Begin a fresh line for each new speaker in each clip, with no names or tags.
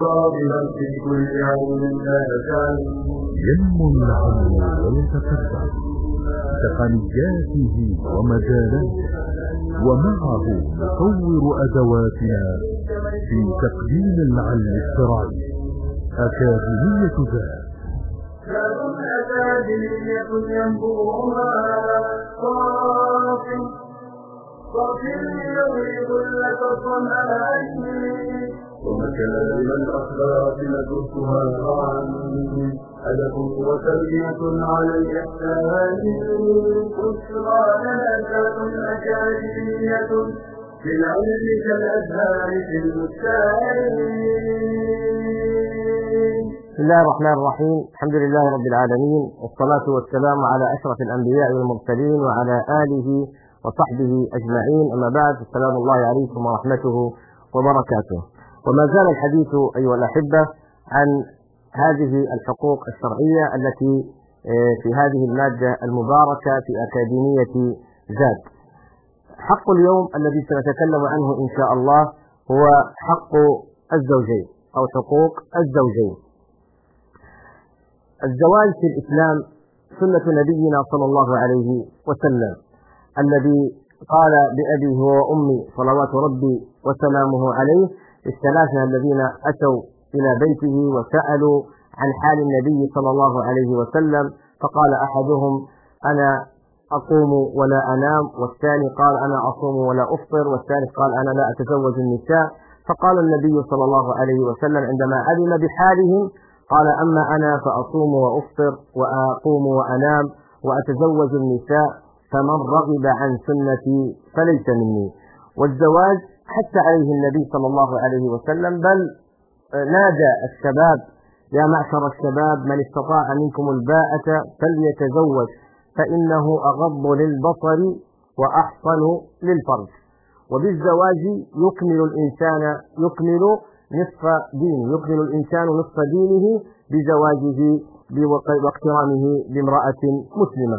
صابرا في كل يوم لا تزال
ينمو العلم ويتقدم بتقنياته ومجالاته، ومعه نطور أدواتنا في تقديم العلم الشرعي. أكاديمية ذات
أكاديمية ينبوعها صافي يغيظ لك الظمآن، ومكارم الأخلاق ندرسها معا، أدب وتربية على الإحسان، بشرى لنا أكاديمية بالعلم كالأزهار في البستان.
بسم الله الرحمن الرحيم. الحمد لله رب العالمين، والصلاة والسلام على أشرف الأنبياء والمرسلين وعلى آله وصحبه أجمعين، أما بعد، السلام الله عليكم ورحمته وبركاته. وما زال الحديث أيها الأحبة عن هذه الحقوق الشرعية التي في هذه المادة المباركة في أكاديمية زاد. حق اليوم الذي سنتكلم عنه إن شاء الله هو حق الزوجين أو حقوق الزوجين. الزواج في الإسلام سنة نبينا صلى الله عليه وسلم، الذي قال بأبي وأمي صلوات ربي وسلامه عليه الثلاثة الذين أتوا إلى بيته وسألوا عن حال النبي صلى الله عليه وسلم، فقال أحدهم: أنا أقوم ولا أنام، والثاني قال: أنا أصوم ولا أفطر، والثالث قال: أنا لا أتزوج النساء. فقال النبي صلى الله عليه وسلم عندما علم بحالهم قال: أما أنا فأصوم وأفطر وأقوم وأنام وأتزوج النساء، فمن رغب عن سنتي فليس مني. والزواج حتى عليه النبي صلى الله عليه وسلم، بل نادى الشباب: يا معشر الشباب، من استطاع منكم الباءة فليتزوج، فإنه أغض للبصر وأحصن للفرج. وبالزواج يكمل الإنسان نصف دينه بزواجه واقترانه بامرأة مسلمة.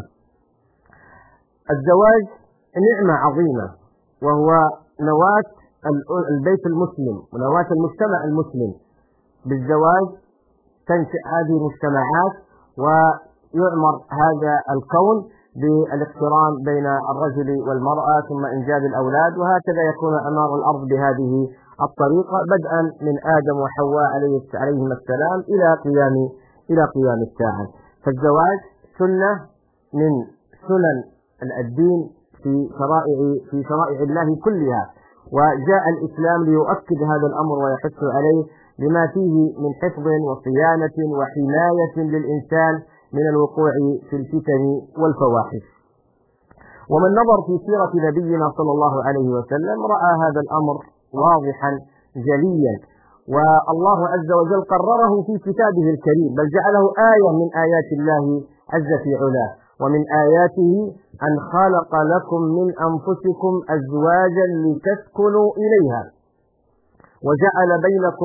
الزواج نعمة عظيمة، وهو نواة البيت المسلم ونواة المجتمع المسلم. بالزواج تنشأ هذه المجتمعات ويعمر هذا الكون بالاقتران بين الرجل والمرأة، ثم إنجاب الأولاد، وهكذا يكون أمار الأرض بهذه الطريقة، بدءا من آدم وحواء عليهما السلام إلى قيام الساعة. فالزواج سنة من سنن الدين في شرائع الله كلها، وجاء الإسلام ليؤكد هذا الأمر ويحث عليه لما فيه من حفظ وصيانة وحماية للإنسان من الوقوع في الفتن والفواحش. ومن نظر في سيرة نبينا صلى الله عليه وسلم رأى هذا الأمر واضحا جليا، والله عز وجل قرره في كتابه الكريم، بل جعله آية من آيات الله عز في علاه. ومن آياته أن خلق لكم من أنفسكم أزواجا لتسكنوا إليها وجعل بينكم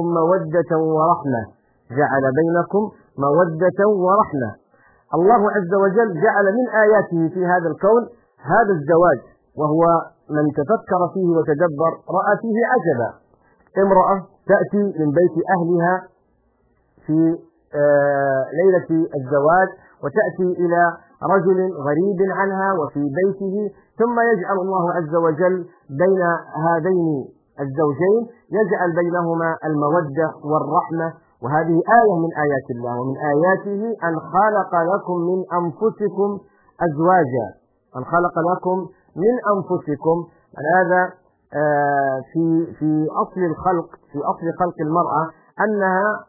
مودة ورحمة. الله عز وجل جعل من آياته في هذا الكون هذا الزواج، وهو من تفكر فيه وتدبر رأى فيه عجبا. امرأة تأتي من بيت أهلها في ليلة الزواج وتأتي إلى رجل غريب عنها وفي بيته، ثم يجعل الله عز وجل بين هذين الزوجين، يجعل بينهما المودة والرحمة، وهذه آية من آيات الله. ومن آياته أن خلق لكم من أنفسكم أزواجا، أن خلق لكم من أنفسكم. هذا في أصل خلق المرأة أن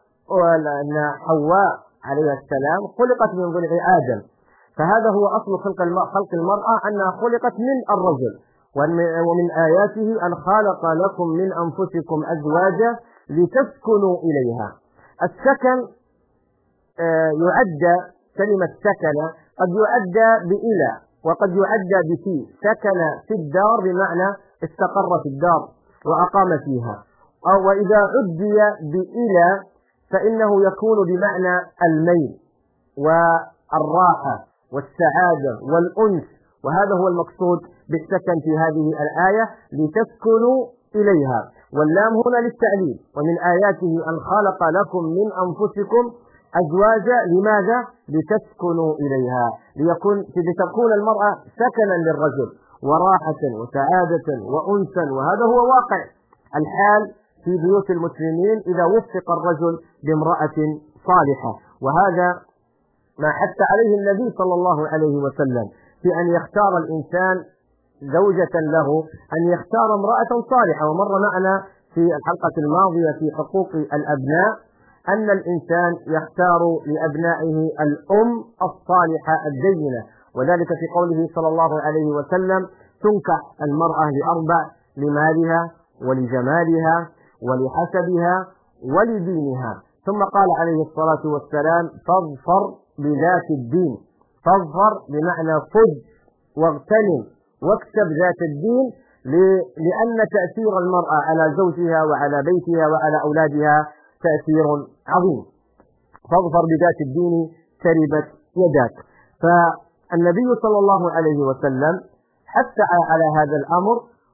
حواء عليه السلام خلقت من ضلع آدم، فهذا هو أصل خلق المرأة، أنها خلقت من الرجل. ومن آياته أن خلق لكم من أنفسكم أزواجا لتسكنوا إليها. السكن يعد كلمة سكن قد يعد بإلى وقد يعد بفي. سكن في الدار بمعنى استقر في الدار وأقام فيها، وإذا عدي بإلى فإنه يكون بمعنى الميل والراحة والسعادة والأنس، وهذا هو المقصود بالسكن في هذه الآية، لتسكنوا إليها. واللام هنا للتعليل. ومن آياته أن خلق لكم من أنفسكم أزواجا. لماذا؟ لتسكنوا إليها، لتكون المرأة سكنا للرجل وراحة وسعادة وأنسا. وهذا هو واقع الحال في بيوت المسلمين إذا وفق الرجل بامرأة صالحة. وهذا ما حث عليه النبي صلى الله عليه وسلم في أن يختار الإنسان زوجة له، أن يختار امرأة صالحة. ومر معنا في الحلقة الماضية في حقوق الأبناء أن الإنسان يختار لأبنائه الأم الصالحة الدينة، وذلك في قوله صلى الله عليه وسلم: تنكح المرأة لأربع: لمالها ولجمالها ولحسبها ولدينها. ثم قال عليه الصلاة والسلام: فاظفر بذات الدين. فاظفر بمعنى فج واغتنم واكسب ذات الدين، لأن تأثير المرأة على زوجها وعلى بيتها وعلى أولادها تأثير عظيم. فاظفر بذات الدين تربت يداك. فالنبي صلى الله عليه وسلم حث على هذا الأمر،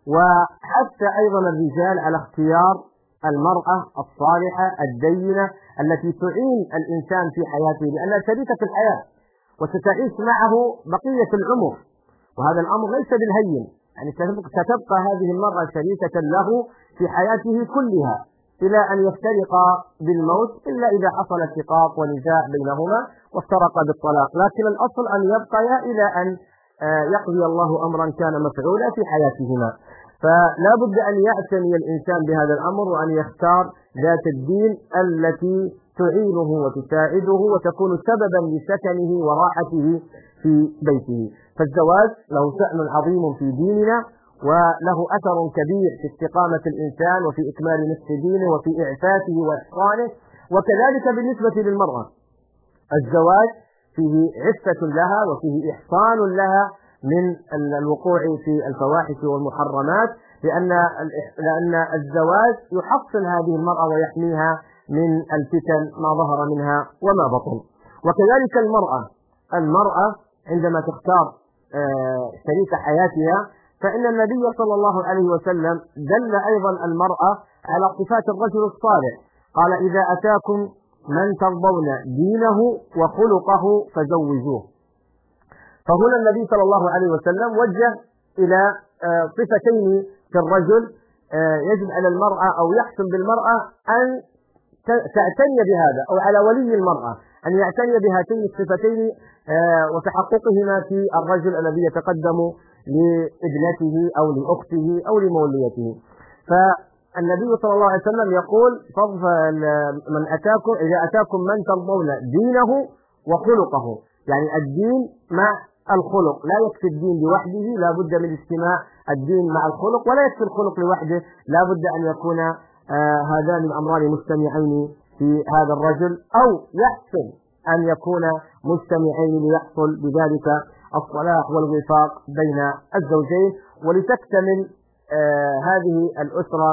وحث أيضا الرجال على اختيار المرأة الصالحة الدينة التي تعين الإنسان في حياته، لأنها شريكة الحياة وستعيش معه بقية العمر. وهذا الأمر ليس بالهين، يعني ستبقى هذه المرأة شريكة له في حياته كلها إلى أن يفترقا بالموت، إلا إذا حصل اشتقاق ونزاع بينهما وافترقا بالطلاق، لكن الأصل أن يبقيا إلى أن يقضي الله أمرا كان مفعولا في حياتهما. فلا بد أن يعتني الإنسان بهذا الأمر، وأن يختار ذات الدين التي تعينه وتساعده وتكون سببا لسكنه وراحته في بيته. فالزواج له شأن عظيم في ديننا، وله أثر كبير في استقامة الإنسان وفي إكمال نصف دينه وفي إعفافه وإحصانه. وكذلك بالنسبة للمرأة، الزواج فيه عفة لها وفيه إحصان لها من الوقوع في الفواحش والمحرمات، لأن الزواج يحصن هذه المرأة ويحميها من الفتن ما ظهر منها وما بطن. وكذلك المرأة عندما تختار شريك حياتها، فإن النبي صلى الله عليه وسلم دل أيضا المرأة على صفات الرجل الصالح. قال: إذا أتاكم من ترضون دينه وخلقه فزوجوه. فهنا النبي صلى الله عليه وسلم وجه إلى صفتين في الرجل يجب على المرأة أو يحسن بالمرأة أن تعتني بهذا، أو على ولي المرأة أن يعتني بهاتين الصفتين وتحققهما في الرجل الذي يتقدم لابنته أو لأخته أو لموليته. فالنبي صلى الله عليه وسلم يقول: إذا أتاكم من ترضون دينه وخلقه، يعني الدين مع الخلق. لا يكفي الدين لوحده، لا بد من اجتماع الدين مع الخلق، ولا يكفي الخلق لوحده، لا بد أن يكون هذان الأمران مجتمعين في هذا الرجل، أو يحسن أن يكون مجتمعين ليحصل بذلك الصلاح والوفاق بين الزوجين، ولتكتمل هذه الأسرة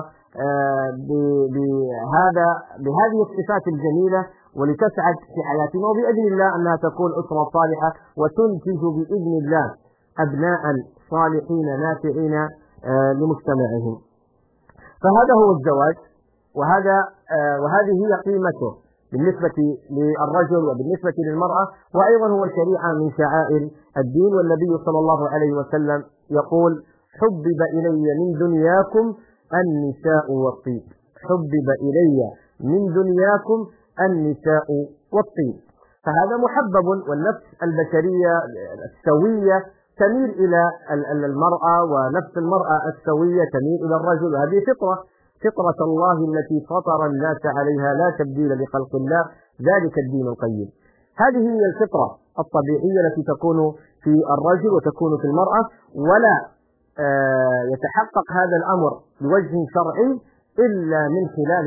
بهذه الصفات الجميلة، ولتسعد في حياتنا، وبإذن الله أنها تكون أسرة صالحة وتنتج بإذن الله أبناء صالحين نافعين لمجتمعهم. فهذا هو الزواج، وهذه هي قيمته بالنسبة للرجل وبالنسبة للمرأة، وأيضا هو الشريعة من شعائر الدين. والنبي صلى الله عليه وسلم يقول: حبب إلي من دنياكم النساء والطيب. حبب إلي من دنياكم النساء والطيب. فهذا محبب، والنفس البشرية السوية تميل إلى المرأة، ونفس المرأة السوية تميل إلى الرجل. هذه فطرة الله التي فطر الناس عليها، لا تبديل لخلق الله، ذلك الدين القيم. هذه هي الفطرة الطبيعية التي تكون في الرجل وتكون في المرأة، ولا يتحقق هذا الأمر بوجه شرعي إلا من خلال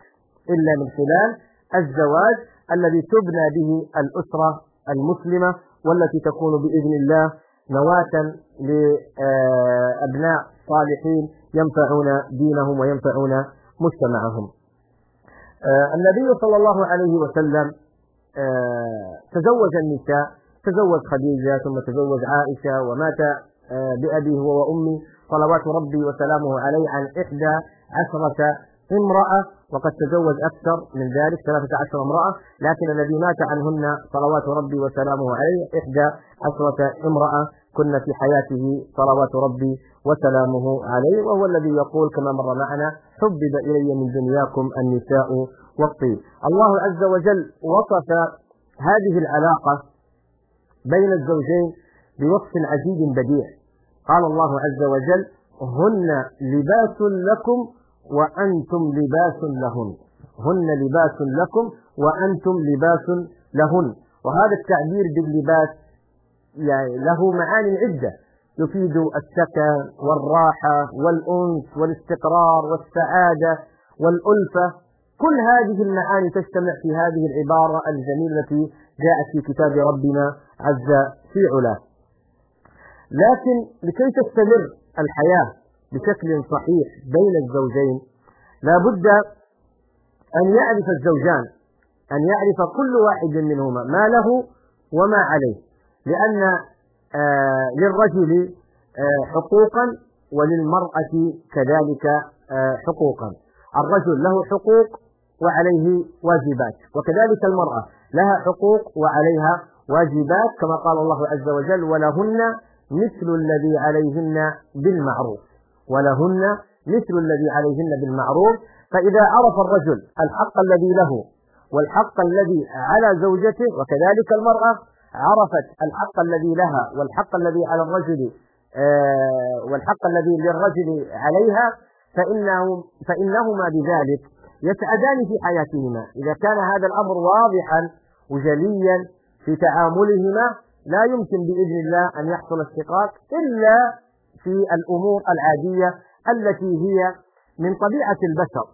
الزواج الذي تبنى به الأسرة المسلمة، والتي تكون بإذن الله نواة لأبناء صالحين ينفعون دينهم وينفعون مجتمعهم. النبي صلى الله عليه وسلم تزوج النساء، تزوج خديجة ثم تزوج عائشة، ومات بأبيه وأمي صلوات ربي وسلامه عليه عن إحدى امرأة، وقد تزوج أكثر من ذلك 13 امرأة، لكن الذي مات عنهن صلوات ربي وسلامه عليه 11 امرأة كن في حياته صلوات ربي وسلامه عليه، وهو الذي يقول كما مر معنا: حبب إلي من دنياكم النساء والطيب. الله عز وجل وصف هذه العلاقة بين الزوجين بوصف عجيب بديع. قال الله عز وجل: هن لباس لكم وأنتم لباس لهن. هن لباس لكم وأنتم لباس لهن. وهذا التعبير باللباس يعني له معاني عدة، يفيد السكن والراحة والأنس والاستقرار والسعادة والألفة. كل هذه المعاني تجتمع في هذه العبارة الجميلة التي جاءت في كتاب ربنا عز في علاه. لكن لكي تستمر الحياة بشكل صحيح بين الزوجين لا بد أن يعرف الزوجان، أن يعرف كل واحد منهما ما له وما عليه، لأن للرجل حقوقا وللمرأة كذلك حقوقا. الرجل له حقوق وعليه واجبات، وكذلك المرأة لها حقوق وعليها واجبات، كما قال الله عز وجل: ولهن مثل الذي عليهن بالمعروف. ولهن مثل الذي عليهن بالمعروف. فإذا عرف الرجل الحق الذي له والحق الذي على زوجته، وكذلك المرأة عرفت الحق الذي لها والحق الذي على الرجل والحق الذي للرجل عليها، فإنهما بذلك يسعدان في حياتهما. إذا كان هذا الأمر واضحا وجليا في تعاملهما لا يمكن بإذن الله أن يحصل اشتقاق إلا في الأمور العادية التي هي من طبيعة البشر،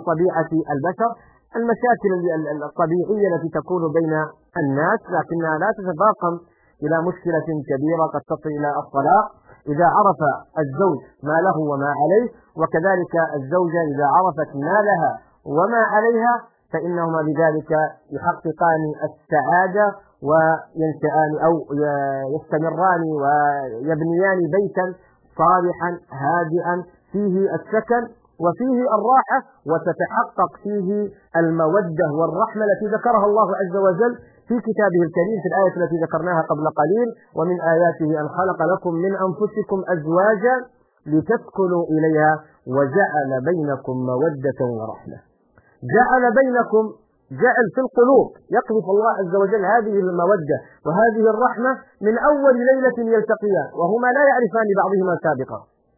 المشاكل الطبيعية التي تكون بين الناس، لكنها لا تتفاقم إلى مشكلة كبيرة قد تصل إلى الطلاق إذا عرف الزوج ما له وما عليه، وكذلك الزوجة إذا عرفت ما لها وما عليها، فإنهما بذلك يحققان السعادة وينشأان أو يستمران ويبنيان بيتا صالحا هادئا فيه السكن وفيه الراحة، وتتحقق فيه المودة والرحمة التي ذكرها الله عز وجل في كتابه الكريم في الآية التي ذكرناها قبل قليل: ومن آياته أن خلق لكم من أنفسكم أزواجا لتسكنوا إليها وجعل بينكم مودة ورحمة. جعل بينكم، جعل في القلوب، يقذف الله عز وجل هذه المودة وهذه الرحمة من أول ليلة يلتقيان وهما لا يعرفان بعضهما سابقا،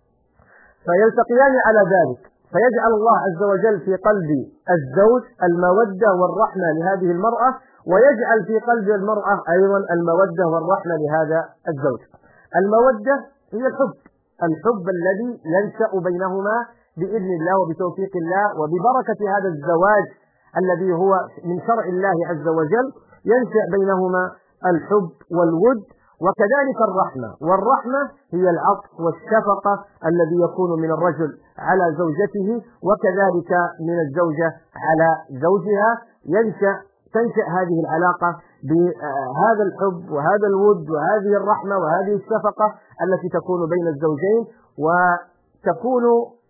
فيلتقيان على ذلك، فيجعل الله عز وجل في قلب الزوج المودة والرحمة لهذه المرأة، ويجعل في قلب المرأة أيضا المودة والرحمة لهذا الزوج. المودة هي الحب الذي ينشأ بينهما بإذن الله وبتوفيق الله وببركة هذا الزواج الذي هو من شرع الله عز وجل، ينشأ بينهما الحب والود، وكذلك الرحمة. والرحمة هي العطف والشفقة الذي يكون من الرجل على زوجته وكذلك من الزوجة على زوجها. تنشأ هذه العلاقة بهذا الحب وهذا الود وهذه الرحمة وهذه الشفقة التي تكون بين الزوجين، وتكون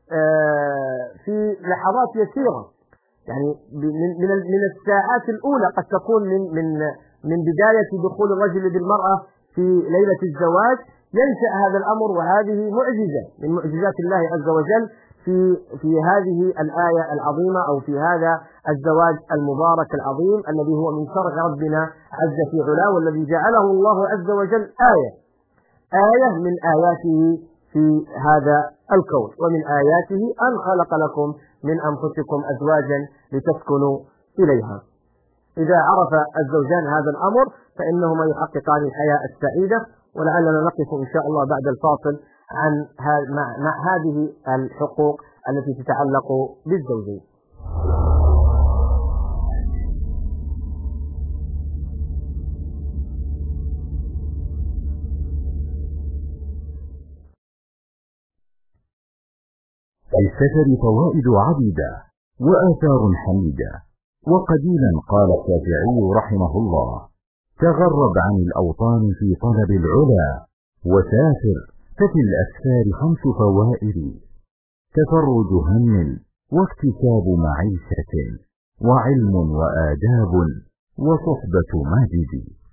في لحظات يسيرة، يعني من الساعات الأولى، قد تكون من بداية دخول الرجل بالمرأة في ليلة الزواج ينشأ هذا الأمر. وهذه معجزة من معجزات الله عز وجل في هذه الآية العظيمة أو في هذا الزواج المبارك العظيم الذي هو من شرع ربنا عز في علاه، والذي جعله الله عز وجل آية من آياته في هذا الكون. ومن آياته أن خلق لكم من أنفسكم أزواجا لتسكنوا إليها. إذا عرف الزوجان هذا الأمر فإنهما يحققان الحياة السعيدة. ولعلنا نقف إن شاء الله بعد الفاصل عن مع هذه الحقوق التي تتعلق بالزوجين.
للسفر فوائد عديدة وآثار حميدة. وقديما قال الشافعي رحمه الله: تغرب عن الأوطان في طلب العلا وسافر، ففي الأسفار 5 فوائد. تفرج هم واكتساب معيشة وعلم وآداب وصحبة ماجد.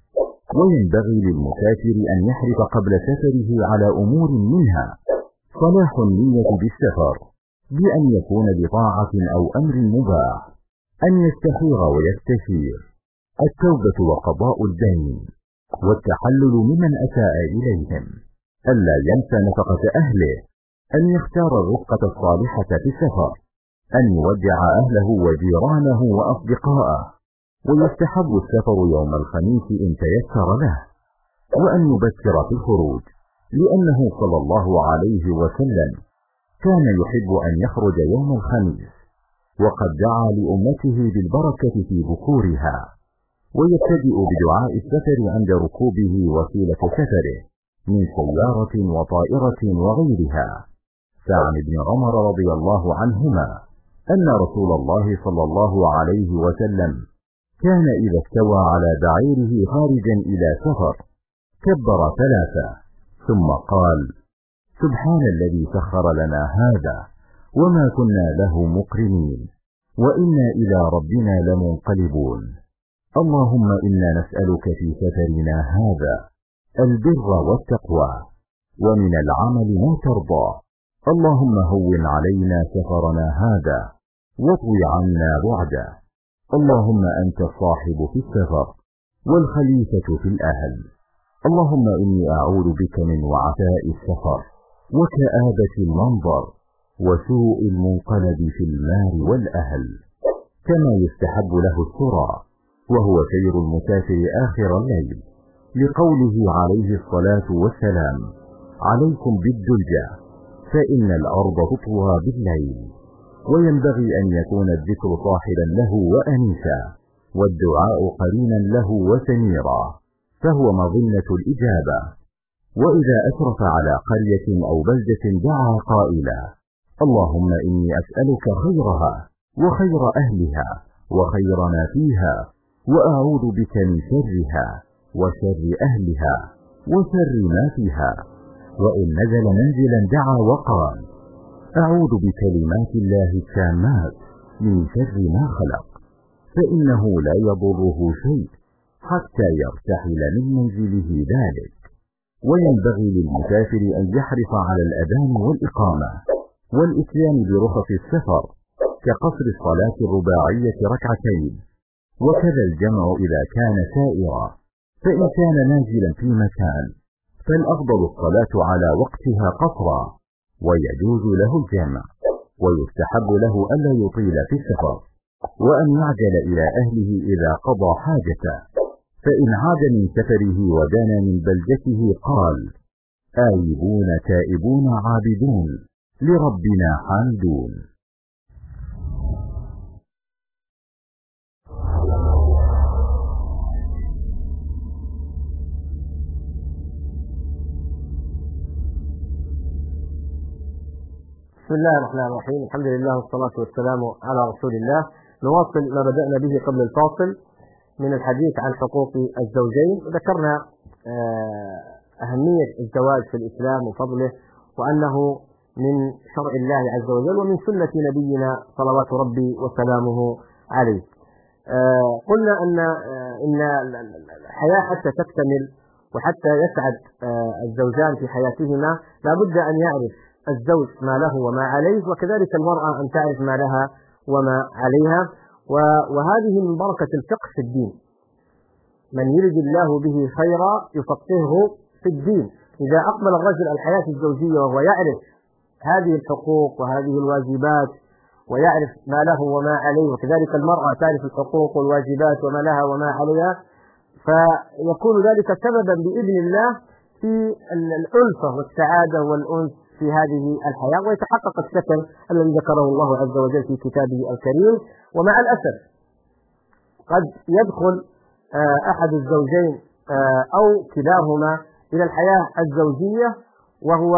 وينبغي للمسافر أن يحرص قبل سفره على أمور منها صلاح النية بالسفر بأن يكون بطاعة أو أمر مباح، أن يستخير ويستشير، التوبة وقضاء الدين، والتحلل ممن أساء إليهم، ألا ينسى نفقة أهله، أن يختار الرفقة الصالحة في السفر، أن يودع أهله وجيرانه وأصدقاءه. ويستحب السفر يوم الخميس إن تيسر له، وأن يبكر في الخروج، لأنه صلى الله عليه وسلم كان يحب أن يخرج يوم الخميس، وقد دعا لأمته بالبركة في بكورها. ويبتدئ بدعاء السفر عند ركوبه وسيلة سفره من سيارة وطائرة وغيرها. فعن ابن عمر رضي الله عنهما أن رسول الله صلى الله عليه وسلم كان إذا استوى على بعيره خارجا إلى سفر كبر ثلاثة ثم قال: سبحان الذي سخر لنا هذا وما كنا له مقرنين وإنا إلى ربنا لمنقلبون. اللهم إنا نسألك في سفرنا هذا البر والتقوى، ومن العمل ما ترضى. اللهم هون علينا سفرنا هذا واطوي عنا بعده. اللهم أنت الصاحب في السفر والخليفة في الأهل. اللهم إني أعوذ بك من وعثاء السفر وكآبة المنظر وسوء المنقلب في المال والأهل. كما يستحب له السرى وهو سير المسافر آخر الليل، لقوله عليه الصلاة والسلام: عليكم بالدلجة فإن الأرض تطوى بالليل. وينبغي أن يكون الذكر صاحبا له وأنيسا، والدعاء قرينا له وسميرا، فهو مظنة الإجابة. وإذا أشرف على قرية أو بلدة دعا قائلا: اللهم إني أسألك خيرها وخير أهلها وخير ما فيها، وأعوذ بك من شرها وشر أهلها وشر ما فيها. وإن نزل منزلا دعا وقال: أعوذ بكلمات الله التامات من شر ما خلق، فإنه لا يضره شيء حتى يرتحل من منزله ذلك. وينبغي للمسافر أن يحرص على الأذان والإقامة والإتيان برخص السفر، كقصر الصلاة الرباعية ركعتين، وكذا الجمع إذا كان سائرا. فإن كان نازلا في مكان فالأفضل الصلاة على وقتها قصرا، ويجوز له الجمع. ويستحب له ألا يطيل في السفر، وأن يعجل إلى أهله إذا قضى حاجته. فإن عاد من سفره ودنا من بلدته قال: آيبون تائبون عابدون لربنا حامدون.
بسم الله الرحمن الرحيم. الحمد لله والصلاة والسلام على رسول الله. نواصل ما بدأنا به قبل الفاصل من الحديث عن حقوق الزوجين، وذكرنا أهمية الزواج في الإسلام وفضله، وأنه من شرع الله عز وجل ومن سنة نبينا صلوات ربي وسلامه عليه. قلنا إن الحياة حتى تكتمل وحتى يسعد الزوجان في حياتهما لابد أن يعرف الزوج ما له وما عليه، وكذلك المرأة أن تعرف ما لها وما عليها. وهذه من بركة الفقه في الدين. من يرد الله به خيرا يفقهه في الدين. إذا أقبل الرجل الحياة الزوجية وهو يعرف هذه الحقوق وهذه الواجبات ويعرف ما له وما عليه، وكذلك المرأة تعرف الحقوق والواجبات وما لها وما عليها، فيكون ذلك سببا بإذن الله في الألفة والسعادة والأنس في هذه الحياة، ويتحقق السكن الذي ذكره الله عز وجل في كتابه الكريم. ومع الأسف قد يدخل أحد الزوجين أو كلاهما إلى الحياة الزوجية وهو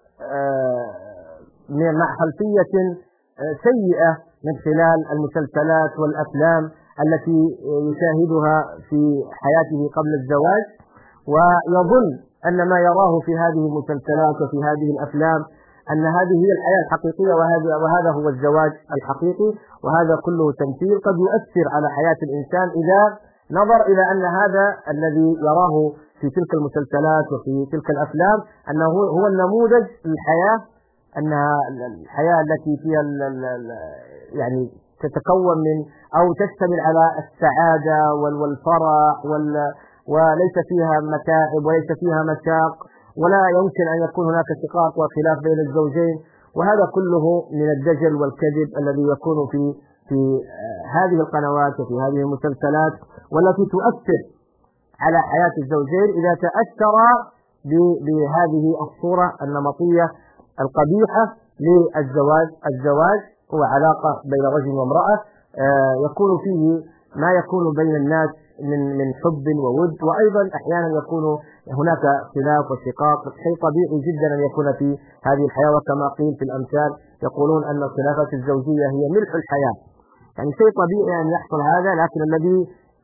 مع خلفية سيئة من خلال المسلسلات والأفلام التي يشاهدها في حياته قبل الزواج، ويظن أن ما يراه في هذه المسلسلات وفي هذه الأفلام أن هذه هي الحياة الحقيقية وهذا هو الزواج الحقيقي. وهذا كله تمثيل قد يؤثر على حياة الإنسان إذا نظر إلى أن هذا الذي يراه في تلك المسلسلات وفي تلك الأفلام أنه هو النموذج للحياة، أنها الحياة التي فيها يعني تتكون من أو تشتمل على السعادة والفرح وليس فيها متاعب وليس فيها مشاق، ولا يمكن أن يكون هناك شقاق وخلاف بين الزوجين. وهذا كله من الدجل والكذب الذي يكون في هذه القنوات وفي هذه المسلسلات، والتي تؤثر على حياة الزوجين إذا تأثر بهذه الصورة النمطية القبيحة للزواج. الزواج هو علاقة بين رجل وامرأة يكون فيه ما يكون بين الناس من حب وود، وأيضا أحيانا يكون هناك خلاف وشقاق. شيء طبيعي جدا أن يكون في هذه الحياة، وكما قيل في الأمثال يقولون أن الخلافات الزوجية هي ملح الحياة، يعني شيء طبيعي أن يحصل هذا. لكن الذي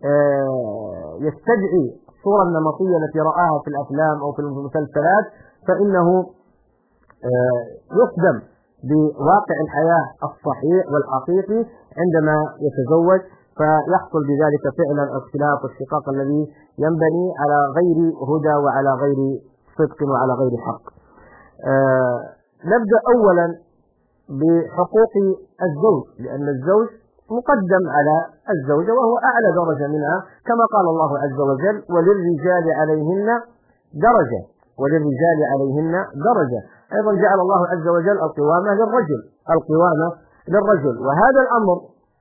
يستدعي الصورة النمطية التي رآها في الأفلام أو في المسلسلات فإنه يصدم بواقع الحياة الصحيح والحقيقي عندما يتزوج، فيحصل بذلك فعلا الخلاف والشقاق الذي ينبني على غير هدى وعلى غير صدق وعلى غير حق. نبدأ أولا بحقوق الزوج، لأن الزوج مقدم على الزوجة وهو أعلى درجة منها، كما قال الله عز وجل: وللرجال عليهن درجة، وللرجال عليهن درجة. أيضا جعل الله عز وجل القوامة للرجل. وهذا الأمر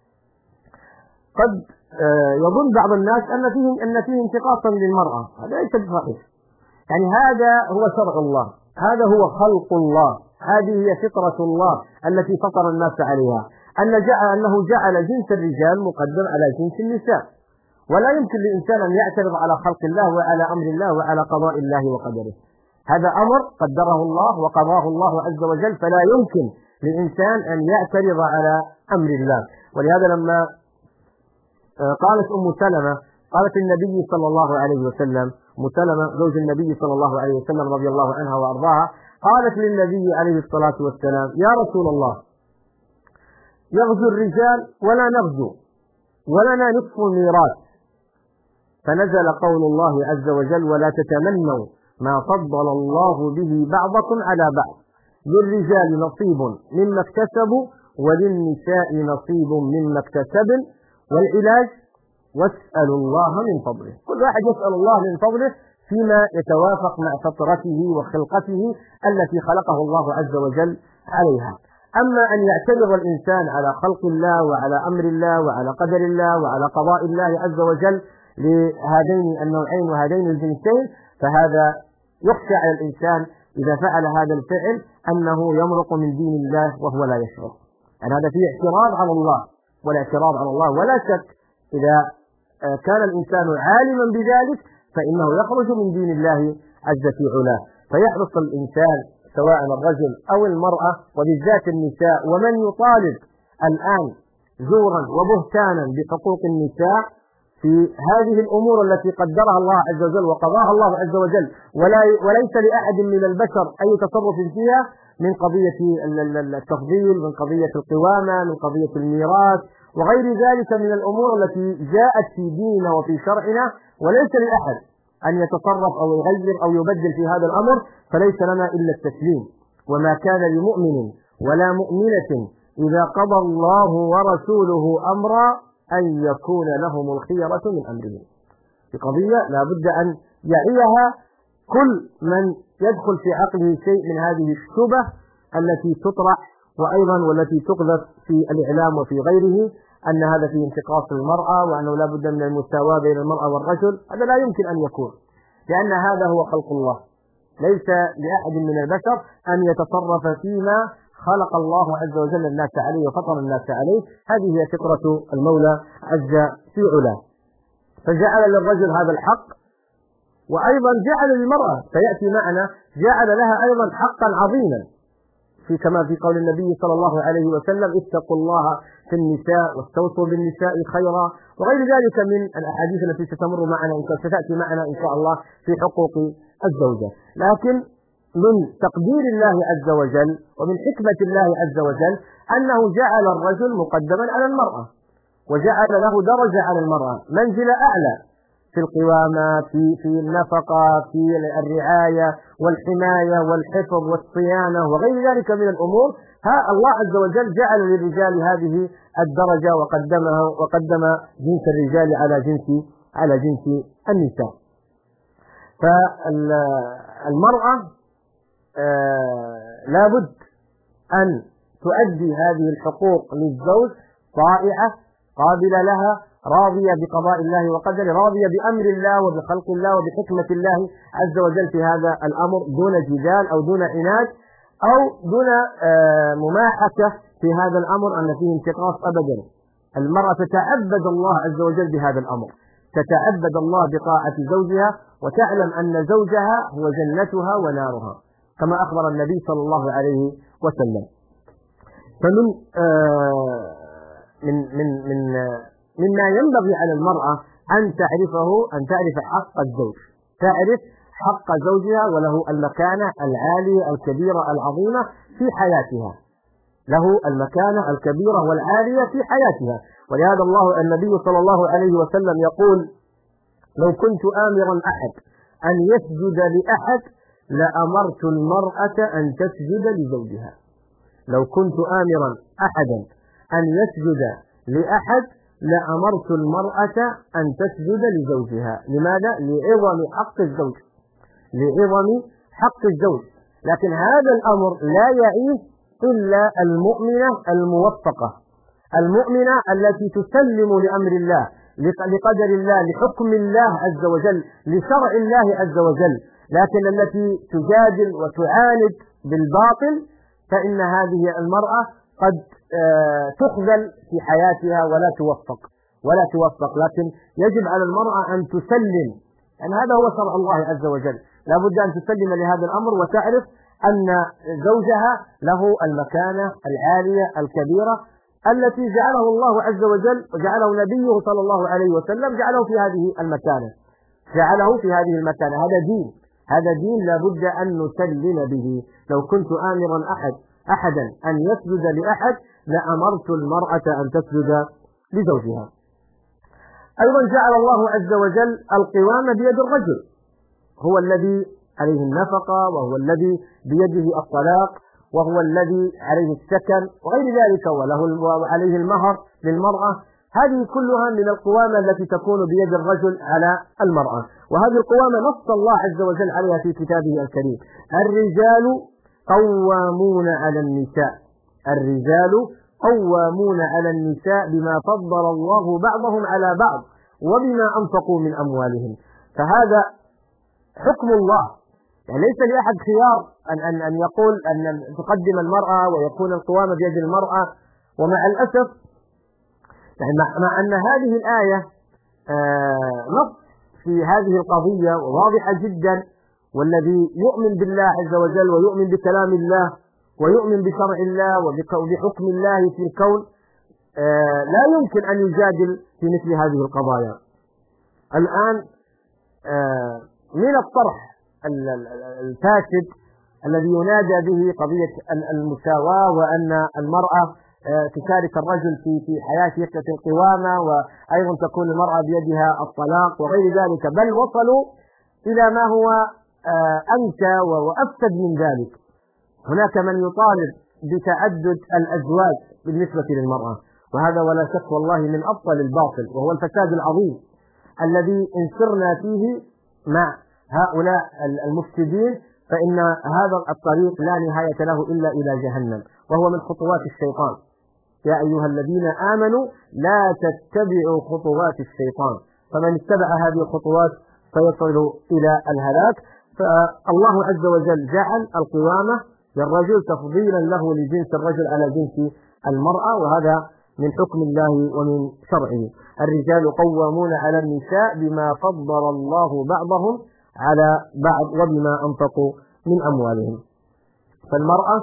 قد يظن بعض الناس أن فيه انتقاصا للمرأة، هذا ليس بصحيح. يعني هذا هو شرع الله، هذا هو خلق الله، هذه هي فطرة الله التي فطر الناس عليها، أنه جعل جنس الرجال مقدم على جنس النساء، ولا يمكن لإنسان أن يعترض على خلق الله وعلى أمر الله وعلى قضاء الله وقدره. هذا أمر قدره الله وقضاه الله عز وجل، فلا يمكن لإنسان أن يعترض على أمر الله. ولهذا لما قالت أم سلمة قالت النبي صلى الله عليه وسلم، أم سلمة زوج النبي صلى الله عليه وسلم رضي الله عنها وأرضاها، قالت للنبي عليه الصلاة والسلام: يا رسول الله، يغزو الرجال ولا نغزو ولنا نصف الميراث. فنزل قول الله عز وجل: ولا تتمنوا ما فضل الله به بعضكم على بعض، للرجال نصيب مما اكتسبوا وللنساء نصيب مما اكتسبن، والعلاج واسألوا الله من فضله. كل واحد يسأل الله من فضله فيما يتوافق مع فطرته وخلقته التي خلقه الله عز وجل عليها. أما أن يعترض الإنسان على خلق الله وعلى أمر الله وعلى قدر الله وعلى قضاء الله عز وجل لهذين النوعين وهذين الجنسين، فهذا يخشى على الإنسان إذا فعل هذا الفعل أنه يمرق من دين الله وهو لا يشعر. يعني هذا فيه اعتراض على الله، والاعتراض على الله ولا شك إذا كان الإنسان عالما بذلك فإنه يخرج من دين الله عز في علاه. فيحرص الإنسان سواء الرجل أو المرأة وبالذات النساء، ومن يطالب الآن زورا وبهتانا بحقوق النساء في هذه الأمور التي قدرها الله عز وجل وقضاها الله عز وجل، وليس لأحد من البشر أي تصرف فيها، من قضية التفضيل، من قضية القوامة، من قضية الميراث وغير ذلك من الأمور التي جاءت في ديننا وفي شرعنا، وليس لأحد أن يتصرف أو يغير أو يبدل في هذا الأمر، فليس لنا إلا التسليم. وما كان لمؤمن ولا مؤمنة إذا قضى الله ورسوله أمرا أن يكون لهم الخيرة من أمرهم. في قضية لا بد أن يعيها كل من يدخل في عقله شيء من هذه الشبه التي تطرح وأيضا والتي تقذف في الإعلام وفي غيره، أن هذا فيه انتقاص للمرأة وأنه لا بد من المساواة بين المرأة والرجل. هذا لا يمكن أن يكون، لأن هذا هو خلق الله، ليس لأحد من البشر أن يتصرف فيما خلق الله عز وجل الناس عليه وفطر الناس عليه. هذه هي فطرة المولى عز في علاه. فجعل للرجل هذا الحق، وأيضا جعل للمرأة سيأتي معنا جعل لها أيضا حقا عظيما، كما في قول النبي صلى الله عليه وسلم: اتقوا الله في النساء واستوصوا بالنساء خيرا، وغير ذلك من الأحاديث التي ستأتي معنا إن شاء الله في حقوق الزوجة. لكن من تقدير الله عز وجل ومن حكمة الله عز وجل أنه جعل الرجل مقدما على المرأة، وجعل له درجة على المرأة، منزلة أعلى في القوامة، في النفقة، في الرعاية والحماية والحفظ والصيانة وغير ذلك من الأمور. الله عز وجل جعل للرجال هذه الدرجة وقدم جنس الرجال على جنس النساء. فالمرأة لابد أن تؤدي هذه الحقوق للزوج طائعة قابلة لها، راضية بقضاء الله وقدره، راضية بأمر الله وبخلق الله وبحكمة الله عز وجل في هذا الأمر، دون جدال أو دون عناد أو دون مماحكة في هذا الأمر أن فيه انتقاص أبدا. المرأة تتعبد الله عز وجل بهذا الأمر، تتعبد الله بطاعة زوجها، وتعلم أن زوجها هو جنتها ونارها كما أخبر النبي صلى الله عليه وسلم. فمن مما ينبغي على المرأة أن تعرف حق الزوج، تعرف حق زوجها وله المكانة العالية الكبيرة العظيمة في حياتها، له المكانة الكبيرة والعالية في حياتها. ولهذا النبي صلى الله عليه وسلم يقول: لو كنت آمرا أحد أن يسجد لأحد لأمرت المرأة أن تسجد لزوجها. لو كنت آمرا أحدا أن يسجد لأحد لأمرت المرأة أن تسجد لزوجها. لماذا؟ لعظم حق الزوج، لعظم حق الزوج. لكن هذا الأمر لا يعيش إلا المؤمنة الموفقة، المؤمنة التي تسلم لأمر الله، لقدر الله، لحكم الله عز وجل، لشرع الله عز وجل. لكن التي تجادل وتعاند بالباطل فإن هذه المرأة قد تخذل في حياتها ولا توفق. لكن يجب على المرأة أن تسلم، يعني هذا هو شرع الله عز وجل، لا بد أن تسلم لهذا الأمر وتعرف أن زوجها له المكانة العالية الكبيرة التي جعله الله عز وجل وجعله نبيه صلى الله عليه وسلم، جعله في هذه المكانة. هذا دين لا بد أن نسلم به. لو كنت آمرا أحدا أن يسجد لأحد لأمرت المرأة أن تسجد لزوجها. أيضا جعل الله عز وجل القوام بيد الرجل، هو الذي عليه النفقة، وهو الذي بيده الطلاق، وهو الذي عليه السكن وغير ذلك، وعليه المهر للمرأة. هذه كلها من القوامة التي تكون بيد الرجل على المرأة، وهذه القوامة نص الله عز وجل عليها في كتابه الكريم: الرجال قوامون على النساء بما فضل الله بعضهم على بعض وبما أنفقوا من أموالهم. فهذا حكم الله، يعني ليس لأحد خيار أن يقول أن تقدم المرأة ويكون القوامة بيد المرأة. ومع الأسف يعني مع أن هذه الآية نص في هذه القضية واضحة جدا، والذي يؤمن بالله عز وجل ويؤمن بكلام الله ويؤمن بشرع الله وبحكم الله في الكون لا يمكن أن يجادل في مثل هذه القضايا. الآن من الطرح الفاسد الذي ينادى به قضية المساواة، وأن المرأة تشارك الرجل في حياته في القوامة، وأيضا تكون المرأة بيدها الطلاق وغير ذلك، بل وصلوا إلى ما هو أنكى وأفسد من ذلك. هناك من يطالب بتعدد الأزواج بالنسبة للمرأة، وهذا ولا شك والله من أبطل الباطل، وهو الفساد العظيم الذي إن سرنا فيه مع هؤلاء المفسدين فإن هذا الطريق لا نهاية له إلا إلى جهنم، وهو من خطوات الشيطان. يا أيها الذين آمنوا لا تتبعوا خطوات الشيطان، فمن اتبع هذه الخطوات سيصل إلى الهلاك. فالله عز وجل جعل القوامة للرجل تفضيلا له لجنس الرجل على جنس المرأة، وهذا من حكم الله ومن شرعه. الرجال قوامون على النساء بما فضل الله بعضهم على بعض وبما أنفقوا من أموالهم. فالمرأة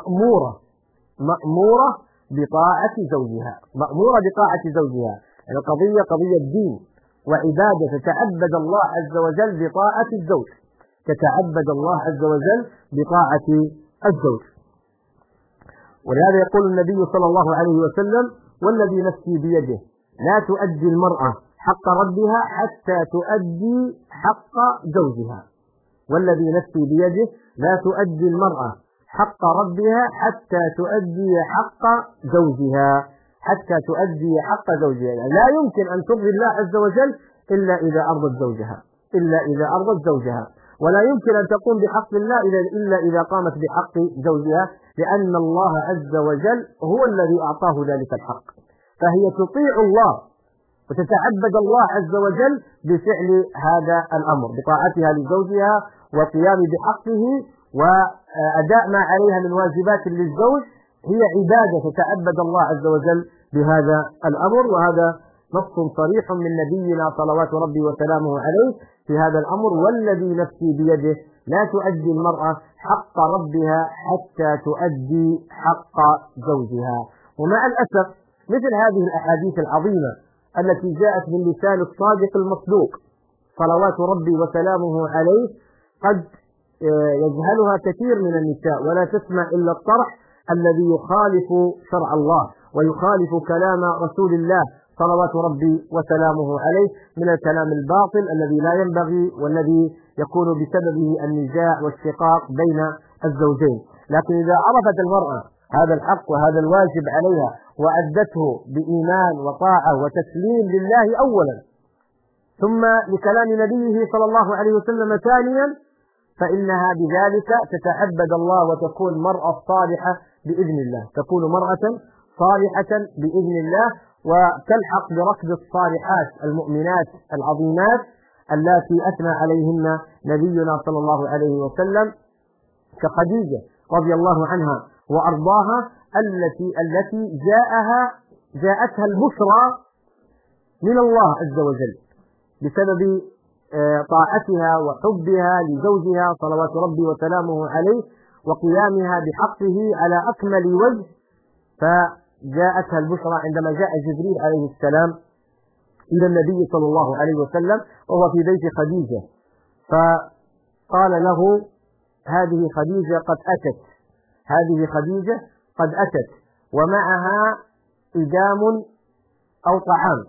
مأمورة بطاعة زوجها، القضية قضية دين وعبادة، تتعبد الله عز وجل بطاعة الزوج، تتعبد الله عز وجل بطاعة الزوج. ولهذا يقول النبي صلى الله عليه وسلم: والذي نفسي بيده لا تؤدي المرأة حق ربها حتى تؤدي حق زوجها. والذي نفسي بيده لا تؤدي المرأة حق ربها حتى تؤدي حق زوجها، حتى تؤدي حق زوجها. لا يمكن أن ترضي الله عز وجل إلا إذا أرضت زوجها، إلا إذا أرضت زوجها، ولا يمكن أن تقوم بحق الله إلا إذا قامت بحق زوجها، لأن الله عز وجل هو الذي أعطاه ذلك الحق. فهي تطيع الله وتتعبد الله عز وجل بفعل هذا الأمر، بطاعتها لزوجها والقيام بحقه وأداء ما عليها من واجبات للزوج. هي عبادة تتعبد الله عز وجل بهذا الأمر، وهذا نص صريح من نبينا صلوات ربي وسلامه عليه في هذا الأمر: والذي نفسي بيده لا تؤدي المرأة حق ربها حتى تؤدي حق زوجها. ومع الأسف مثل هذه الأحاديث العظيمة التي جاءت من لسان الصادق المصدوق صلوات ربي وسلامه عليه قد يجهلها كثير من النساء، ولا تسمع إلا الطرح الذي يخالف شرع الله ويخالف كلام رسول الله صلوات ربي وسلامه عليه من الكلام الباطل الذي لا ينبغي، والذي يكون بسببه النزاع والشقاق بين الزوجين. لكن إذا عرفت المرأة هذا الحق وهذا الواجب عليها وأدته بإيمان وطاعة وتسليم لله أولا، ثم لكلام نبيه صلى الله عليه وسلم ثانيا، فإنها بذلك تتعبد الله وتكون مرأة صالحة بإذن الله، تكون مرأة صالحة بإذن الله، وتلحق بركب الصالحات المؤمنات العظيمات التي أثنى عليهن نبينا صلى الله عليه وسلم، كخديجة رضي الله عنها وأرضاها التي جاءتها البشرى من الله عز وجل بسبب طاعتها وحبها لزوجها صلوات ربي وسلامه عليه وقيامها بحقه على أكمل وجه. فجاءتها البشرى عندما جاء جبريل عليه السلام إلى النبي صلى الله عليه وسلم وهو في بيت خديجة، فقال له: هذه خديجة قد أتت، هذه خديجة قد أتت ومعها إدام أو طعام،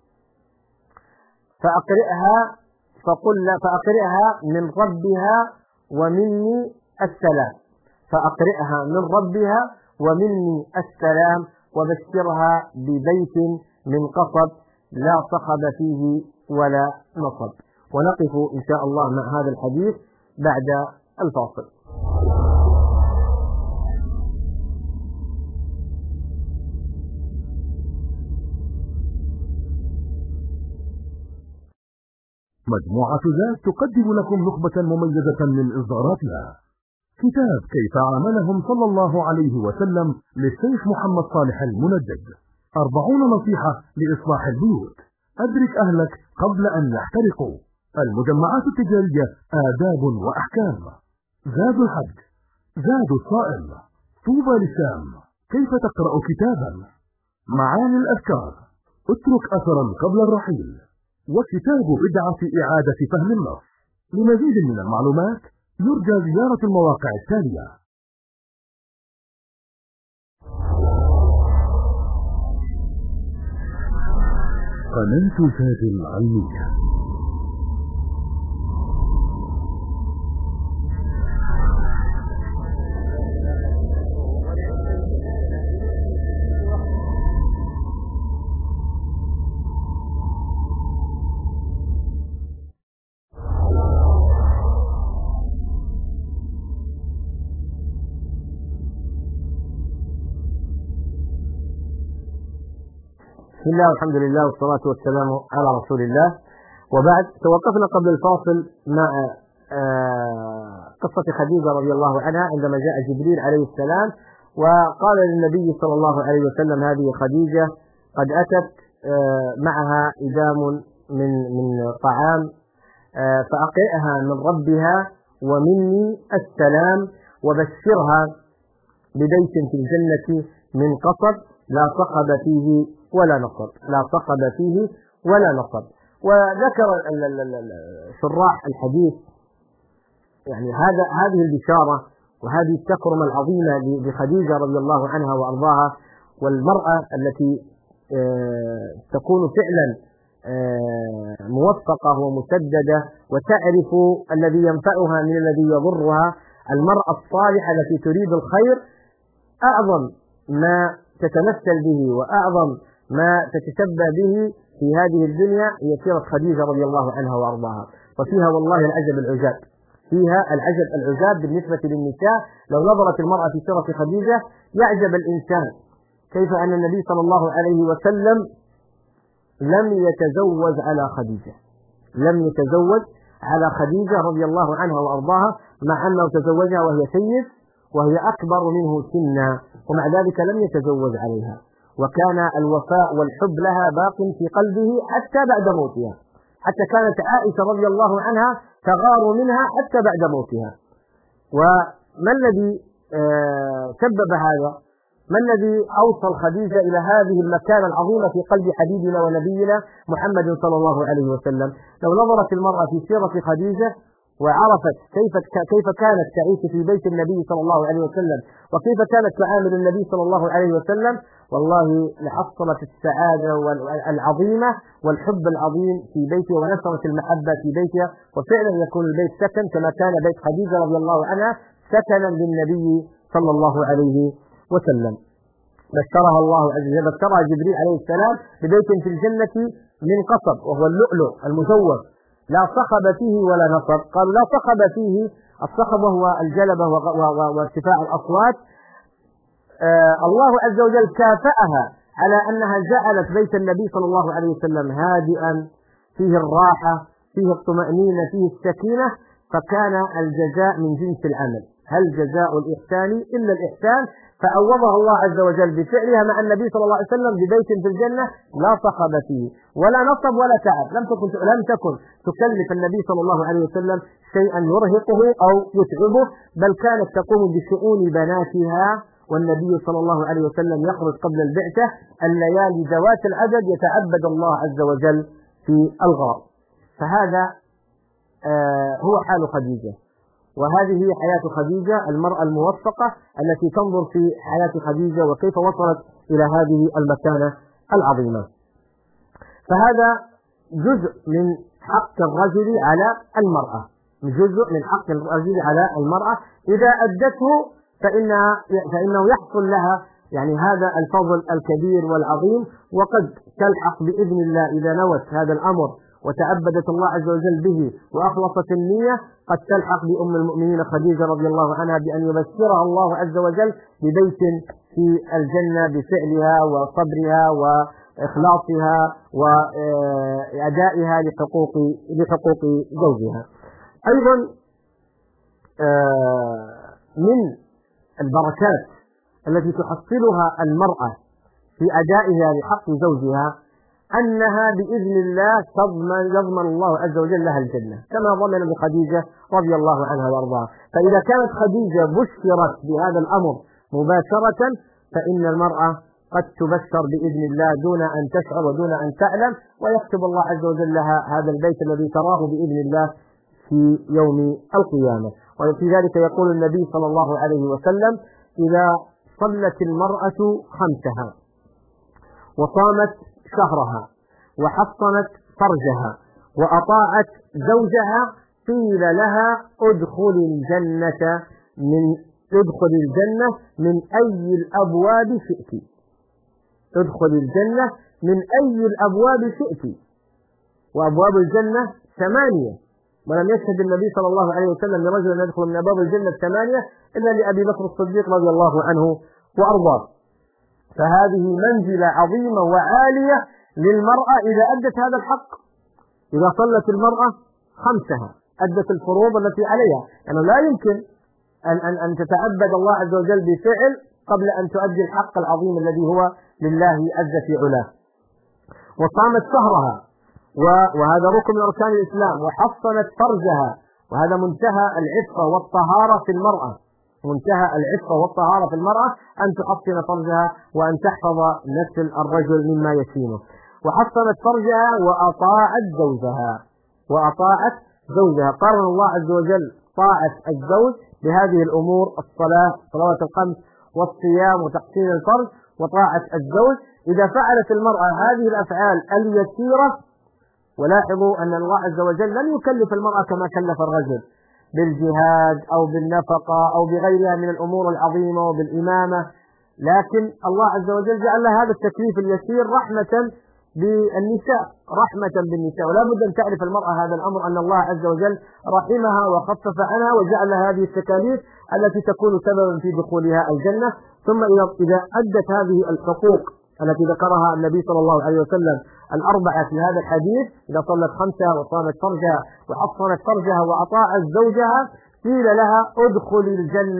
فأقرئها من ربها ومني السلام، فأقرئها من ربها ومني السلام، وبشرها ببيت من قصب لا صخب فيه ولا نصب. ونقف إن شاء الله مع هذا الحديث بعد الفاصل.
مجموعة ذات تقدم لكم نخبة مميزة من إصداراتها: كتاب كيف عاملهم صلى الله عليه وسلم للشيخ محمد صالح المنجد، 40 نصيحة لإصلاح البيوت، أدرك أهلك قبل أن يحترقوا، المجمعات التجارية آداب وأحكام، زاد الحج، زاد الصائم، طوبى للشام، كيف تقرأ كتابا، معاني الأذكار، اترك أثرا قبل الرحيل، وكتاب بدعة إعادة فهم النص. لمزيد من المعلومات يرجى زيارة المواقع التالية: قناة زاد العلمية.
بسم الله والحمد لله والصلاة والسلام على رسول الله. وبعد، توقفنا قبل الفاصل مع قصة خديجة رضي الله عنها عندما جاء جبريل عليه السلام وقال للنبي صلى الله عليه وسلم: هذه خديجة قد أتت معها إدام من طعام، فأقرئها من ربها ومني السلام، وبشرها ببيت في الجنة من قصب لا صخب فيه ولا نصب، لا صخب فيه ولا نصب. وذكر شراح الحديث يعني هذه البشارة وهذه التكرمة العظيمة لخديجة رضي الله عنها وأرضاها، والمرأة التي تكون فعلا موفقة ومسددة وتعرف الذي ينفعها من الذي يضرها. المرأة الصالحة التي تريد الخير أعظم ما تتمثل به وأعظم ما تتشبه به في هذه الدنيا هي سيرة خديجة رضي الله عنها وأرضاها. وفيها والله العجب العجاب، فيها العجب العجاب بالنسبة للنساء. لو نظرت المرأة في سيرة خديجة يعجب الإنسان كيف أن النبي صلى الله عليه وسلم لم يتزوج على خديجة رضي الله عنها وأرضاها، مع أنه تزوجها وهي سيد وهي أكبر منه سنا، ومع ذلك لم يتزوج عليها، وكان الوفاء والحب لها باق في قلبه حتى بعد موتها، حتى كانت عائشة رضي الله عنها تغار منها حتى بعد موتها. وما الذي سبب هذا؟ ما الذي أوصل خديجة إلى هذه المكانة العظيمة في قلب حبيبنا ونبينا محمد صلى الله عليه وسلم؟ لو نظرت المرأة في سيرة خديجة وعرفت كيف كانت تعيش في بيت النبي صلى الله عليه وسلم وكيف كانت تعامل النبي صلى الله عليه وسلم، والله لحصلت السعادة العظيمة والحب العظيم في بيتها ونشرت المحبة في بيتها، وفعلا يكون البيت سكن كما كان بيت خديجة رضي الله عنها سكنا للنبي صلى الله عليه وسلم. بشرها الله عز وجل، بشرها جبريل عليه السلام ببيت في الجنة من قصب وهو اللؤلؤ المزور لا صخب فيه ولا نصب. قالوا لا صخب فيه، الصخب وهو الجلبة وارتفاع الأصوات. الله عز وجل كافأها على أنها جعلت بيت النبي صلى الله عليه وسلم هادئا فيه الراحة فيه الطمأنينة فيه السكينة، فكان الجزاء من جنس العمل، هل جزاء الإحسان إلا الإحسان؟ فعوضها الله عز وجل بفعلها مع النبي صلى الله عليه وسلم ببيت في الجنة لا صخب فيه ولا نصب ولا تعب، لم تكن تكلف النبي صلى الله عليه وسلم شيئا يرهقه أو يتعبه، بل كانت تقوم بشؤون بناتها، والنبي صلى الله عليه وسلم يخرج قبل البعثة الليالي ذوات العدد يتعبد الله عز وجل في الغار. فهذا هو حال خديجة، وهذه هي حياة خديجة المرأة الموفقة التي تنظر في حياة خديجة وكيف وصلت إلى هذه المكانة العظيمة. فهذا جزء من حق الرجل على المرأة، إذا أدته فإنه يحصل لها يعني هذا الفضل الكبير والعظيم، وقد تلحق بإذن الله إذا نوت هذا الأمر وتعبدت الله عز وجل به وأخلصت النية، قد تلحق بأم المؤمنين خديجة رضي الله عنها بأن يبشرها الله عز وجل ببيت في الجنة بفعلها وصبرها وإخلاصها وأدائها لحقوق زوجها. أيضا من البركات التي تحصلها المرأة في أدائها لحق زوجها أنها بإذن الله يضمن الله عز وجل لها الجنة كما ضمن لخديجة رضي الله عنها وارضاها. فإذا كانت خديجة بشرت بهذا الأمر مباشرة، فإن المرأة قد تبشر بإذن الله دون أن تشعر ودون أن تعلم، ويكتب الله عز وجل لها هذا البيت الذي تراه بإذن الله في يوم القيامة. وفي ذلك يقول النبي صلى الله عليه وسلم: إذا صلت المرأة خمسها وصامت شهرها وحصنت فرجها وأطاعت زوجها قيل لها ادخل الجنة من أي الأبواب شئت. ادخل الجنة من أي الأبواب شئت. وأبواب الجنة 8، ولم يشهد النبي صلى الله عليه وسلم لرجل أن يدخل من أبواب الجنة 8 إلا لأبي بكر الصديق رضي الله عنه وأرضاه. فهذه منزلة عظيمة وعالية للمرأة إذا أدت هذا الحق. إذا صلت المرأة خمسها أدت الفروض التي عليها، يعني لا يمكن أن تتعبد الله عز وجل بفعل قبل أن تؤدي الحق العظيم الذي هو لله عز في علاه. وصامت شهرها وهذا ركن من أركان الإسلام. وحصنت فرجها، وهذا منتهى العفة والطهارة في المرأة، منتهى العفة والطهارة في المرأة أن تحصن فرجها وأن تحفظ نسل الرجل مما يشينه. وحصنت فرجها وأطاعت زوجها. قارن الله عز وجل طاعة الزوج بهذه الأمور: الصلاة، صلوات الخمس، والصيام، وتحسين الفرج، وطاعة الزوج. إذا فعلت المرأة هذه الأفعال اليسيرة، ولاحظوا أن الله عز وجل لم يكلف المرأة كما كلف الرجل بالجهاد أو بالنفقة أو بغيرها من الأمور العظيمة وبالإمامة، لكن الله عز وجل جعل هذا التكليف اليسير رحمة بالنساء، رحمة بالنساء. ولا بد أن تعرف المرأة هذا الأمر، أن الله عز وجل رحمها وخفف عنها وجعل هذه التكاليف التي تكون سببا في دخولها الجنة. ثم إذا أدت هذه الحقوق التي ذكرها النبي صلى الله عليه وسلم الأربعة في هذا الحديث، إذا صلت خمسة وصامت فرجها وحصنت فرجها وأطاعت زوجها، قيل لها ادخلي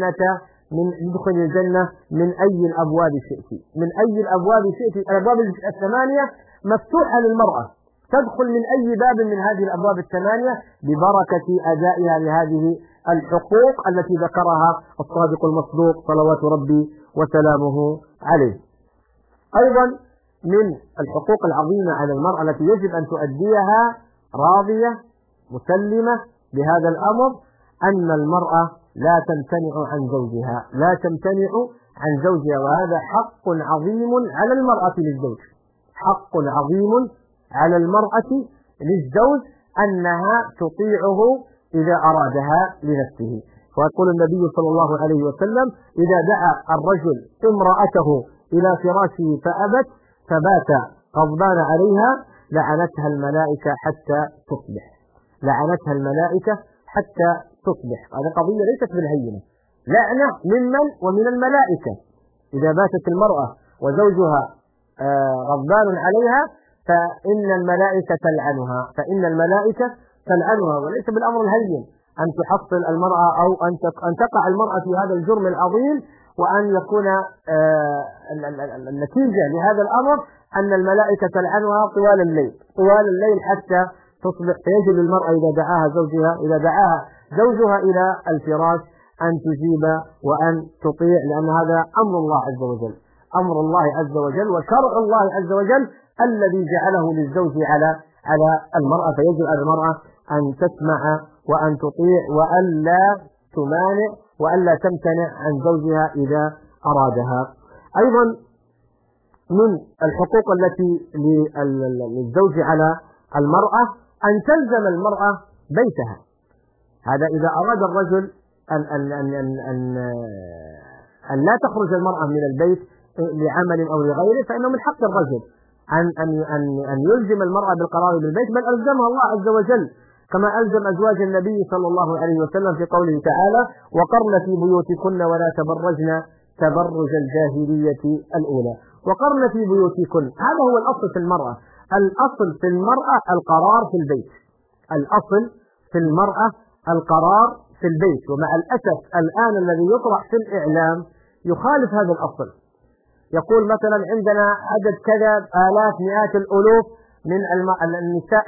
الجنة من أي الأبواب شئت، من أي الأبواب شئت. الأبواب الثمانية مفتوحة للمرأة، تدخل من أي باب من هذه الأبواب الثمانية ببركة أدائها لهذه الحقوق التي ذكرها الصادق المصدوق صلوات ربي وسلامه عليه. أيضا من الحقوق العظيمة على المرأة التي يجب أن تؤديها راضية مسلمة بهذا الأمر، أن المرأة لا تمتنع عن زوجها، لا تمتنع عن زوجها، وهذا حق عظيم على المرأة للزوج، حق عظيم على المرأة للزوج أنها تطيعه إذا أرادها لنفسه. ويقول النبي صلى الله عليه وسلم: إذا دعا الرجل امرأته إلى فراشه فأبت فبات غضبان عليها لعنتها الملائكة حتى تصبح، لعنتها الملائكة حتى تصبح. هذه قضية ليست بالهينة، لعنة ممن؟ ومن الملائكة. إذا باتت المرأة وزوجها غضبان عليها فإن الملائكة تلعنها، فإن الملائكة تلعنها. وليس بالأمر الهين أن تحصل المرأة أو أن تقع المرأة في هذا الجرم العظيم، وأن يكون النتيجة لهذا الأمر أن الملائكة تلعنها طوال الليل حتى تصبح. فيجب للمرأة إذا دعاها زوجها إلى الفراش أن تجيب وأن تطيع، لأن هذا أمر الله عز وجل، أمر الله عز وجل وشرع الله عز وجل الذي جعله للزوج على المرأة. فيجب على المرأة أن تسمع وأن تطيع وألا تمانع وألا تمتنع عن زوجها إذا أرادها. أيضا من الحقوق التي للزوج على المرأة أن تلزم المرأة بيتها. هذا إذا أراد الرجل أن لا تخرج المرأة من البيت لعمل أو لغيره، فإنه من حق الرجل أن يلزم المرأة بالقرار بالبيت، بل ألزمها الله عز وجل كما ألزم أزواج النبي صلى الله عليه وسلم في قوله تعالى: وقرن في بيوتكن ولا تبرجن تبرج الجاهلية الأولى. وقرن في بيوتكن، هذا هو الأصل في المرأة. الأصل في المرأة القرار في البيت، الأصل في المرأة القرار في البيت. ومع الأسف الآن الذي يطرح في الإعلام يخالف هذا الأصل. يقول مثلا عندنا عدد كذا آلاف مئات الألوف من النساء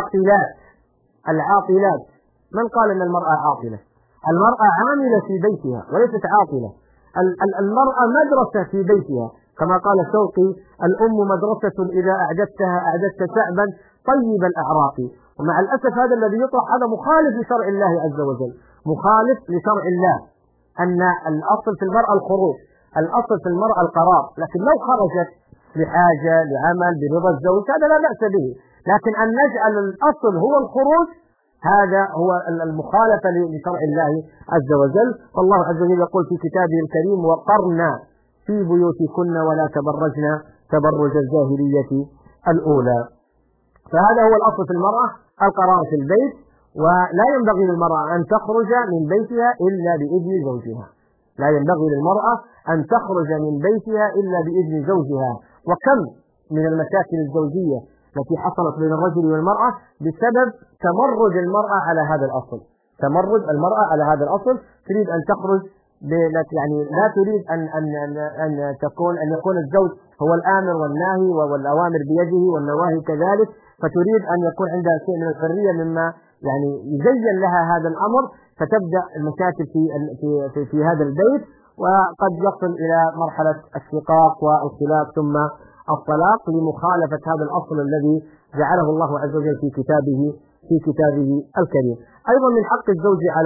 العاطلات. من قال أن المرأة عاطلة؟ المرأة عاملة في بيتها وليست عاطلة. المرأة مدرسة في بيتها، كما قال شوقي: الأم مدرسة إذا أعددت شعبا طيب الأعراق. ومع الأسف هذا الذي يطرح هذا مخالف لشرع الله عز وجل، مخالف لشرع الله، أن الأصل في المرأة الخروج، الأصل في المرأة القرار. لكن لو خرجت لحاجة لعمل برضا الزوج هذا لا بأس به، لكن أن نجعل الأصل هو الخروج هذا هو المخالفة لشرع الله عز وجل. والله عز وجل يقول في كتابه الكريم: وقرنا في بيوتكن ولا تبرجن تبرج الجاهلية الأولى. فهذا هو الأصل في المرأة القرار في البيت، ولا ينبغي للمرأة أن تخرج من بيتها إلا بإذن زوجها، لا ينبغي للمرأة أن تخرج من بيتها إلا بإذن زوجها. وكم من المشاكل الزوجية التي حصلت بين الرجل والمرأة بسبب تمرد المرأة على هذا الأصل، تمرد المرأة على هذا الأصل. تريد أن تخرج يعني لا تريد أن يكون الزوج هو الآمر والناهي والأوامر بيده والنواهي كذلك، فتريد أن يكون عندها شيء من الحرية مما يعني يزين لها هذا الأمر، فتبدأ المشاكل في هذا البيت، وقد يصل إلى مرحلة الشقاق والخلاف ثم الطلاق لمخالفة هذا الأصل الذي جعله الله عز وجل في كتابه الكريم. أيضا من حق الزوج على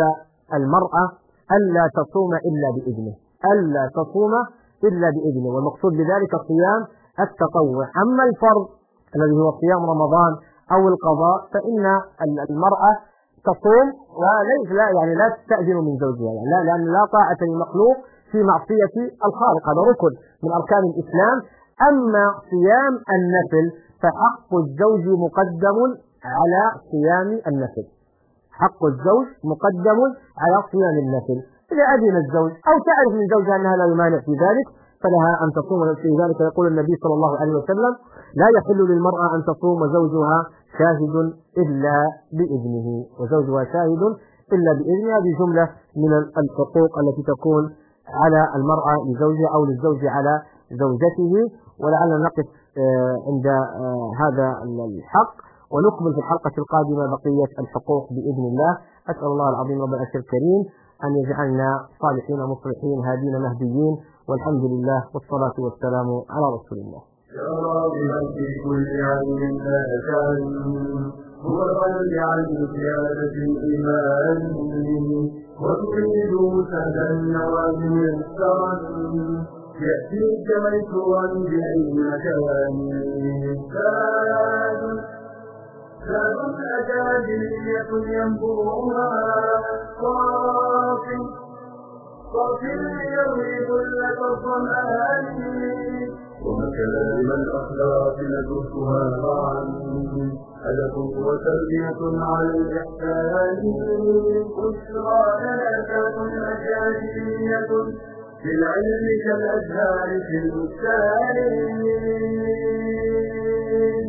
المرأة ألا تصوم إلا بإذنه، ألا تصوم إلا بإذنه، والمقصود بذلك صيام التطوع. أما الفرض الذي هو صيام رمضان أو القضاء فإن المرأة تصوم لا تستأذن من زوجها، يعني لأن لا طاعة للمخلوق في معصية الخالق، هذا ركن من أركان الإسلام. أما صيام النفل فحق الزوج مقدم على صيام النفل، حق الزوج مقدم على صيام النفل. إذا أذن الزوج أو تعرف من زوجها أنها لا يمانع في ذلك فلها أن تصوم. في ذلك يقول النبي صلى الله عليه وسلم: لا يحل للمرأة أن تصوم وزوجها شاهد إلا بإذنه، وزوجها شاهد إلا بإذنه. هذه جملة من الحقوق التي تكون على المرأة لزوجها أو للزوج على زوجته. ولعلنا نقف عند هذا الحق ونكمل في الحلقة القادمة بقية الحقوق بإذن الله. أسأل الله العظيم رب العرش الكريم أن يجعلنا صالحين مصلحين هادين مهديين، والحمد لله والصلاة والسلام على رسول الله.
يا راغبا في كل علم آتان هو الغني عن زيادة الإيمان، وتريد سهلا النوام يسرا يأتيك ميسورا بأي مكان. زاد أكاديمية ينبوها صافي يروي ظلة الظمآن، ومكارم الأخلاق ندرسها معا أدب وتربية على الإحسان. بشرى لنا أكاديمية بالعلم كالأزهار في البستان.